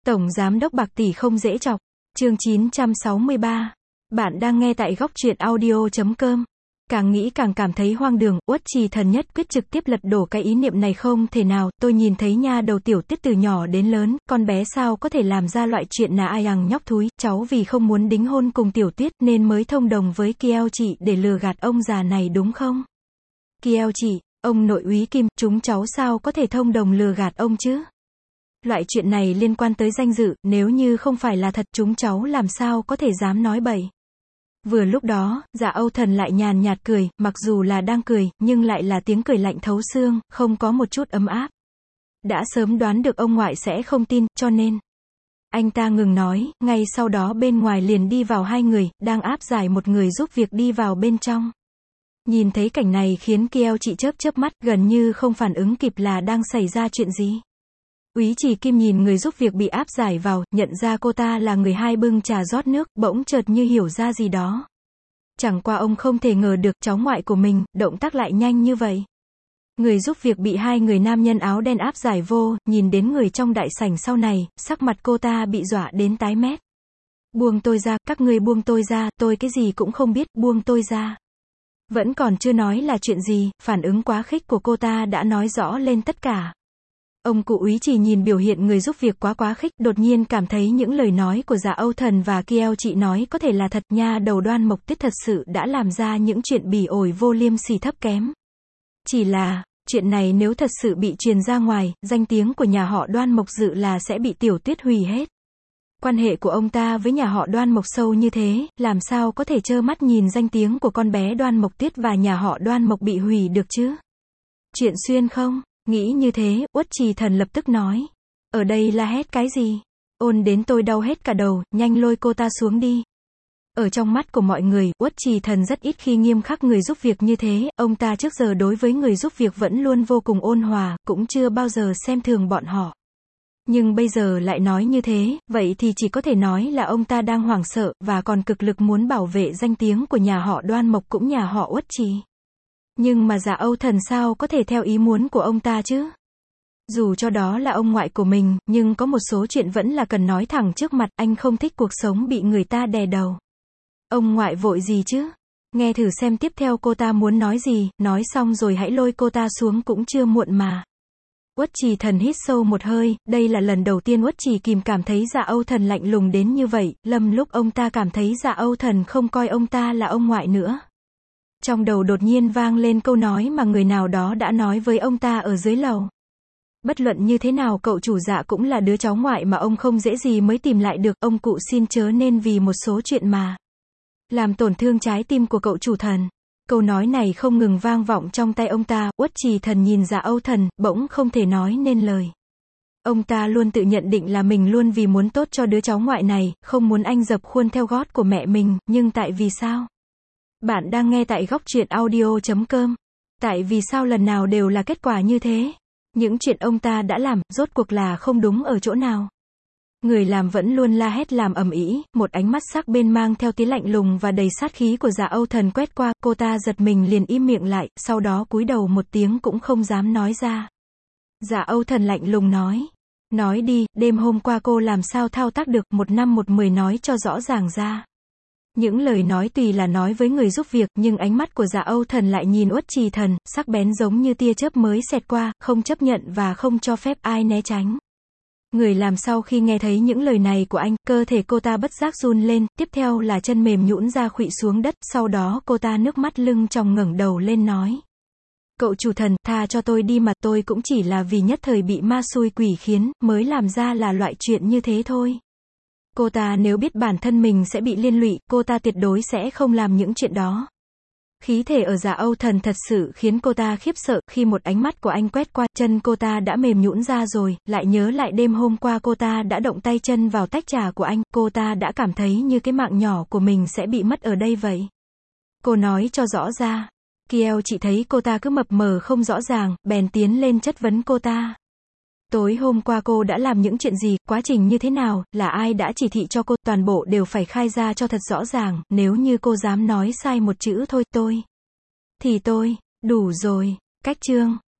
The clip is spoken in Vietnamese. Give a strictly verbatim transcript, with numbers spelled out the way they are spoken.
Tổng giám đốc bạc tỷ không dễ chọc. Chương chín trăm sáu mươi ba. Bạn đang nghe tại góc truyện audio chấm com. Càng nghĩ càng cảm thấy hoang đường, Uất Trì Thần nhất quyết trực tiếp lật đổ cái ý niệm này. Không thể nào, tôi nhìn thấy nha đầu Tiểu Tuyết từ nhỏ đến lớn, con bé sao có thể làm ra loại chuyện là ai ằng nhóc thúi, cháu vì không muốn đính hôn cùng Tiểu Tuyết nên mới thông đồng với Kieo chị để lừa gạt ông già này đúng không? Kieo chị, ông nội úy Kim, chúng cháu sao có thể thông đồng lừa gạt ông chứ? Loại chuyện này liên quan tới danh dự, nếu như không phải là thật chúng cháu làm sao có thể dám nói bậy. Vừa lúc đó, Dạ Âu Thần lại nhàn nhạt cười, mặc dù là đang cười, nhưng lại là tiếng cười lạnh thấu xương, không có một chút ấm áp. Đã sớm đoán được ông ngoại sẽ không tin, cho nên. Anh ta ngừng nói, ngay sau đó bên ngoài liền đi vào hai người, đang áp giải một người giúp việc đi vào bên trong. Nhìn thấy cảnh này khiến Kieo chị chớp chớp mắt, gần như không phản ứng kịp là đang xảy ra chuyện gì. Úy Trì Kim nhìn người giúp việc bị áp giải vào, nhận ra cô ta là người hai bưng trà rót nước, bỗng chợt như hiểu ra gì đó. Chẳng qua ông không thể ngờ được cháu ngoại của mình, động tác lại nhanh như vậy. Người giúp việc bị hai người nam nhân áo đen áp giải vô, nhìn đến người trong đại sảnh sau này, sắc mặt cô ta bị dọa đến tái mét. Buông tôi ra, các ngươi buông tôi ra, tôi cái gì cũng không biết, buông tôi ra. Vẫn còn chưa nói là chuyện gì, phản ứng quá khích của cô ta đã nói rõ lên tất cả. Ông cụ Úy Trì nhìn biểu hiện người giúp việc quá quá khích, đột nhiên cảm thấy những lời nói của Dạ Âu Thần và Kieo chị nói có thể là thật. Nha đầu Đoan Mộc Tuyết thật sự đã làm ra những chuyện bỉ ổi vô liêm sỉ thấp kém. Chỉ là, chuyện này nếu thật sự bị truyền ra ngoài, danh tiếng của nhà họ Đoan Mộc dự là sẽ bị Tiểu Tuyết hủy hết. Quan hệ của ông ta với nhà họ Đoan Mộc sâu như thế, làm sao có thể trơ mắt nhìn danh tiếng của con bé Đoan Mộc Tuyết và nhà họ Đoan Mộc bị hủy được chứ? Chuyện xuyên không? Nghĩ như thế, Uất Trì Thần lập tức nói. Ở đây la hét cái gì? Ôn đến tôi đau hết cả đầu, nhanh lôi cô ta xuống đi. Ở trong mắt của mọi người, Uất Trì Thần rất ít khi nghiêm khắc người giúp việc như thế, ông ta trước giờ đối với người giúp việc vẫn luôn vô cùng ôn hòa, cũng chưa bao giờ xem thường bọn họ. Nhưng bây giờ lại nói như thế, vậy thì chỉ có thể nói là ông ta đang hoảng sợ, và còn cực lực muốn bảo vệ danh tiếng của nhà họ Đoan Mộc cũng nhà họ Uất Trì. Nhưng mà Dạ Âu Thần sao có thể theo ý muốn của ông ta chứ? Dù cho đó là ông ngoại của mình, nhưng có một số chuyện vẫn là cần nói thẳng trước mặt, anh không thích cuộc sống bị người ta đè đầu. Ông ngoại vội gì chứ? Nghe thử xem tiếp theo cô ta muốn nói gì, nói xong rồi hãy lôi cô ta xuống cũng chưa muộn mà. Uất Trì Thần hít sâu một hơi, đây là lần đầu tiên Uất Trì Kim cảm thấy Dạ Âu Thần lạnh lùng đến như vậy, lầm lúc ông ta cảm thấy Dạ Âu Thần không coi ông ta là ông ngoại nữa. Trong đầu đột nhiên vang lên câu nói mà người nào đó đã nói với ông ta ở dưới lầu. Bất luận như thế nào cậu chủ Dạ cũng là đứa cháu ngoại mà ông không dễ gì mới tìm lại được, ông cụ xin chớ nên vì một số chuyện mà làm tổn thương trái tim của cậu chủ Thần. Câu nói này không ngừng vang vọng trong tay ông ta, Uất Trì Thần nhìn Dạ Âu Thần, bỗng không thể nói nên lời. Ông ta luôn tự nhận định là mình luôn vì muốn tốt cho đứa cháu ngoại này, không muốn anh dập khuôn theo gót của mẹ mình, nhưng tại vì sao? Bạn đang nghe tại góc truyện audio chấm com. Tại vì sao lần nào đều là kết quả như thế? Những chuyện ông ta đã làm, rốt cuộc là không đúng ở chỗ nào? Người làm vẫn luôn la hét làm ầm ĩ, một ánh mắt sắc bên mang theo tí lạnh lùng và đầy sát khí của Dạ Âu Thần quét qua, cô ta giật mình liền im miệng lại, sau đó cúi đầu một tiếng cũng không dám nói ra. Dạ Âu Thần lạnh lùng nói. Nói đi, đêm hôm qua cô làm sao thao tác được, một năm một mười nói cho rõ ràng ra. Những lời nói tùy là nói với người giúp việc, nhưng ánh mắt của Dạ Âu Thần lại nhìn Uất Trì Thần, sắc bén giống như tia chớp mới xẹt qua, không chấp nhận và không cho phép ai né tránh. Người làm sau khi nghe thấy những lời này của anh, cơ thể cô ta bất giác run lên, tiếp theo là chân mềm nhũn ra khuỵu xuống đất, sau đó cô ta nước mắt lưng tròng ngẩng đầu lên nói. Cậu chủ Thần, tha cho tôi đi mà, tôi cũng chỉ là vì nhất thời bị ma xui quỷ khiến, mới làm ra là loại chuyện như thế thôi. Cô ta nếu biết bản thân mình sẽ bị liên lụy, cô ta tuyệt đối sẽ không làm những chuyện đó. Khí thể ở Dạ Âu Thần thật sự khiến cô ta khiếp sợ, khi một ánh mắt của anh quét qua, chân cô ta đã mềm nhũn ra rồi, lại nhớ lại đêm hôm qua cô ta đã động tay chân vào tách trà của anh, cô ta đã cảm thấy như cái mạng nhỏ của mình sẽ bị mất ở đây vậy. Cô nói cho rõ ra. Kieo chị thấy cô ta cứ mập mờ không rõ ràng, bèn tiến lên chất vấn cô ta. Tối hôm qua cô đã làm những chuyện gì, quá trình như thế nào, là ai đã chỉ thị cho cô, toàn bộ đều phải khai ra cho thật rõ ràng, nếu như cô dám nói sai một chữ thôi, tôi, thì tôi, đủ rồi, cách chương.